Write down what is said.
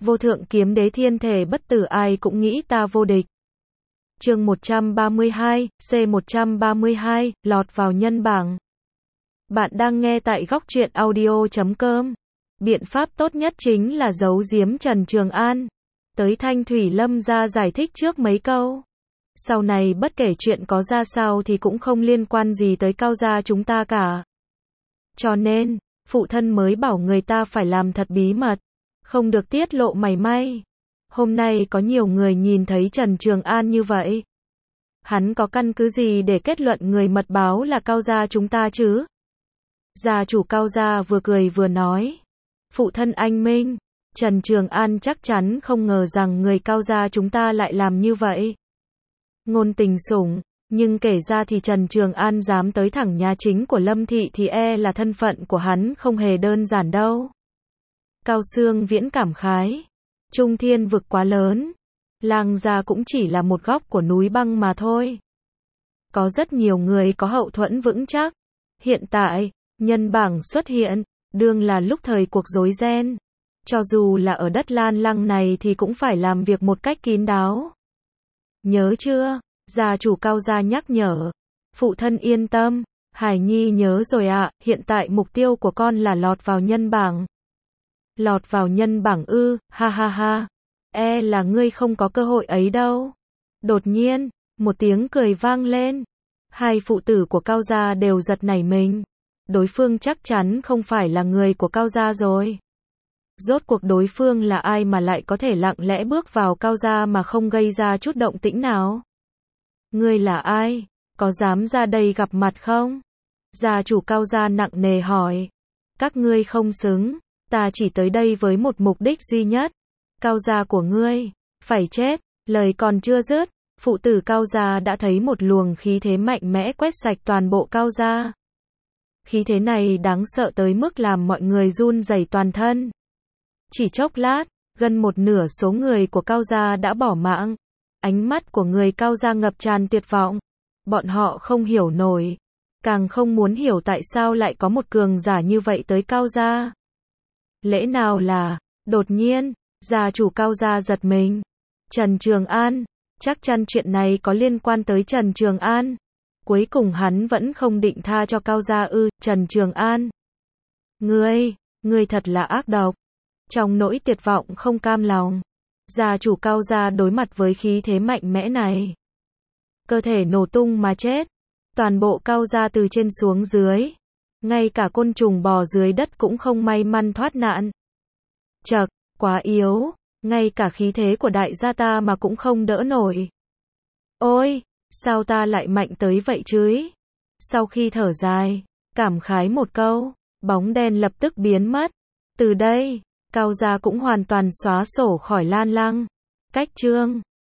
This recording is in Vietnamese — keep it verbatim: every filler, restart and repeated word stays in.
Vô thượng kiếm đế thiên thể bất tử ai cũng nghĩ ta vô địch. Chương một trăm ba mươi hai, C một trăm ba mươi hai, lọt vào nhân bảng. Bạn đang nghe tại góc truyện audio chấm com. Biện pháp tốt nhất chính là giấu giếm Trần Trường An. Tới Thanh Thủy Lâm ra giải thích trước mấy câu. Sau này bất kể chuyện có ra sao thì cũng không liên quan gì tới Cao gia chúng ta cả. Cho nên, phụ thân mới bảo người ta phải làm thật bí mật, không được tiết lộ mảy may. Hôm nay có nhiều người nhìn thấy Trần Trường An như vậy. Hắn có căn cứ gì để kết luận người mật báo là Cao gia chúng ta chứ? Gia chủ Cao gia vừa cười vừa nói. Phụ thân anh minh, Trần Trường An chắc chắn không ngờ rằng người Cao gia chúng ta lại làm như vậy. Ngôn tình sủng, nhưng kể ra thì Trần Trường An dám tới thẳng nhà chính của Lâm Thị thì e là thân phận của hắn không hề đơn giản đâu. Cao Sương Viễn cảm khái. Trung thiên vực quá lớn. Lang gia cũng chỉ là một góc của núi băng mà thôi. Có rất nhiều người có hậu thuẫn vững chắc. Hiện tại, nhân bảng xuất hiện, đương là lúc thời cuộc rối ren. Cho dù là ở đất Lan Lăng này thì cũng phải làm việc một cách kín đáo. Nhớ chưa? Gia chủ Cao gia nhắc nhở. Phụ thân yên tâm, Hải Nhi nhớ rồi ạ, hiện tại mục tiêu của con là lọt vào nhân bảng. Lọt vào nhân bảng ư, ha ha ha. E là ngươi không có cơ hội ấy đâu. Đột nhiên, một tiếng cười vang lên. Hai phụ tử của Cao gia đều giật nảy mình. Đối phương chắc chắn không phải là người của Cao gia rồi. Rốt cuộc đối phương là ai mà lại có thể lặng lẽ bước vào Cao gia mà không gây ra chút động tĩnh nào? Ngươi là ai? Có dám ra đây gặp mặt không? Gia chủ Cao gia nặng nề hỏi. Các ngươi không xứng, ta chỉ tới đây với một mục đích duy nhất. Cao gia của ngươi phải chết. Lời còn chưa dứt, phụ tử Cao gia đã thấy một luồng khí thế mạnh mẽ quét sạch toàn bộ Cao gia. Khí thế này đáng sợ tới mức làm mọi người run rẩy toàn thân. Chỉ chốc lát, gần một nửa số người của Cao gia đã bỏ mạng. Ánh mắt của người Cao gia ngập tràn tuyệt vọng. Bọn họ không hiểu nổi, càng không muốn hiểu tại sao lại có một cường giả như vậy tới Cao gia. Lẽ nào là, đột nhiên, gia chủ Cao gia giật mình. Trần Trường An, chắc chắn chuyện này có liên quan tới Trần Trường An. Cuối cùng hắn vẫn không định tha cho Cao gia ư, Trần Trường An. Ngươi, ngươi thật là ác độc. Trong nỗi tuyệt vọng không cam lòng, gia chủ Cao gia đối mặt với khí thế mạnh mẽ này. Cơ thể nổ tung mà chết. Toàn bộ Cao gia từ trên xuống dưới. Ngay cả côn trùng bò dưới đất cũng không may mắn thoát nạn. Chậc, quá yếu. Ngay cả khí thế của đại gia ta mà cũng không đỡ nổi. Ôi, sao ta lại mạnh tới vậy chứ? Sau khi thở dài, cảm khái một câu, bóng đen lập tức biến mất. Từ đây, Cao gia cũng hoàn toàn xóa sổ khỏi Lan Lăng. Cách chương